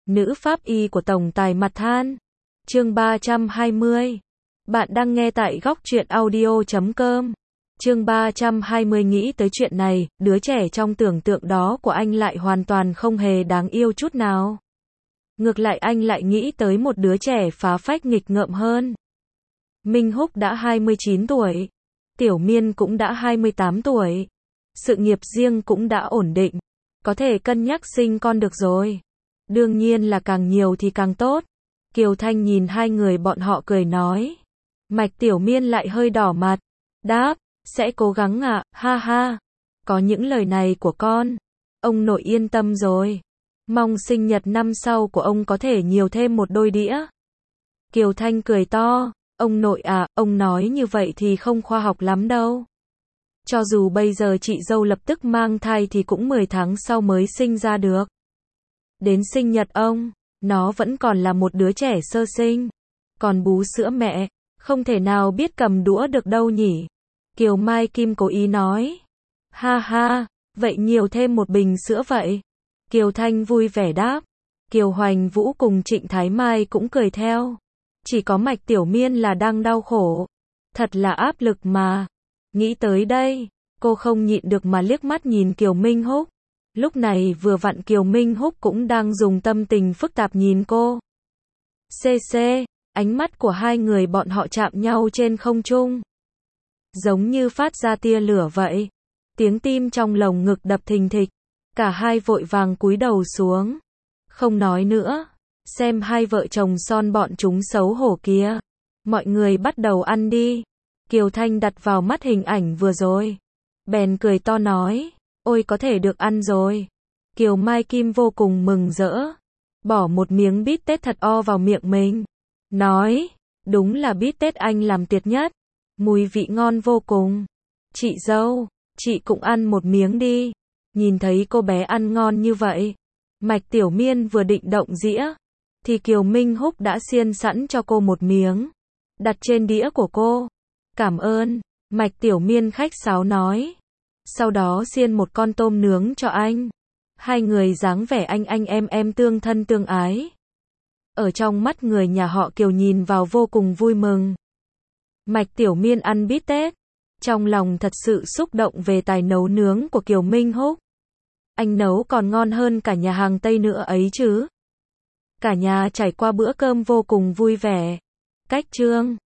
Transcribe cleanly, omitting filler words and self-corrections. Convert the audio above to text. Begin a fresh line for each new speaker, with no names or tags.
Nữ pháp y của tổng tài mặt than. Chương 320. Bạn đang nghe tại góc truyện audio.com. Chương 320 nghĩ tới chuyện này, đứa trẻ trong tưởng tượng đó của anh lại hoàn toàn không hề đáng yêu chút nào. Ngược lại anh lại nghĩ tới một đứa trẻ phá phách nghịch ngợm hơn. Minh Húc đã 29 tuổi. Tiểu Miên cũng đã 28 tuổi. Sự nghiệp riêng cũng đã ổn định. Có thể cân nhắc sinh con được rồi. Đương nhiên là càng nhiều thì càng tốt. Kiều Thanh nhìn hai người bọn họ cười nói. Mạch Tiểu Miên lại hơi đỏ mặt. Đáp, sẽ cố gắng ạ, ha ha. Có những lời này của con, ông nội yên tâm rồi. Mong sinh nhật năm sau của ông có thể nhiều thêm một đôi đĩa. Kiều Thanh cười to. Ông nội à, ông nói như vậy thì không khoa học lắm đâu. Cho dù bây giờ chị dâu lập tức mang thai thì cũng 10 tháng sau mới sinh ra được. Đến sinh nhật ông, nó vẫn còn là một đứa trẻ sơ sinh. Còn bú sữa mẹ, không thể nào biết cầm đũa được đâu nhỉ. Kiều Mai Kim cố ý nói. Ha ha, vậy nhiều thêm một bình sữa vậy. Kiều Thanh vui vẻ đáp. Kiều Hoành Vũ cùng Trịnh Thái Mai cũng cười theo. Chỉ có Mạch Tiểu Miên là đang đau khổ. Thật là áp lực mà. Nghĩ tới đây, cô không nhịn được mà liếc mắt nhìn Kiều Minh Húc. Lúc này vừa vặn Kiều Minh Húc cũng đang dùng tâm tình phức tạp nhìn cô. CC, ánh mắt của hai người bọn họ chạm nhau trên không trung. Giống như phát ra tia lửa vậy. Tiếng tim trong lồng ngực đập thình thịch. Cả hai vội vàng cúi đầu xuống. Không nói nữa. Xem hai vợ chồng son bọn chúng xấu hổ kia. Mọi người bắt đầu ăn đi. Kiều Thanh đặt vào mắt hình ảnh vừa rồi. Bèn cười to nói. Ôi có thể được ăn rồi. Kiều Mai Kim vô cùng mừng rỡ. Bỏ một miếng bít tết thật o vào miệng mình. Nói. Đúng là bít tết anh làm tuyệt nhất. Mùi vị ngon vô cùng. Chị dâu, chị cũng ăn một miếng đi. Nhìn thấy cô bé ăn ngon như vậy. Mạch Tiểu Miên vừa định động dĩa. Thì Kiều Minh Húc đã xiên sẵn cho cô một miếng. Đặt trên đĩa của cô. Cảm ơn. Mạch Tiểu Miên khách sáo nói. Sau đó xiên một con tôm nướng cho anh. Hai người dáng vẻ anh em tương thân tương ái. Ở trong mắt người nhà họ Kiều nhìn vào vô cùng vui mừng. Mạch Tiểu Miên ăn bít tết. Trong lòng thật sự xúc động về tài nấu nướng của Kiều Minh Húc. Anh nấu còn ngon hơn cả nhà hàng Tây nữa ấy chứ. Cả nhà trải qua bữa cơm vô cùng vui vẻ. Cách chương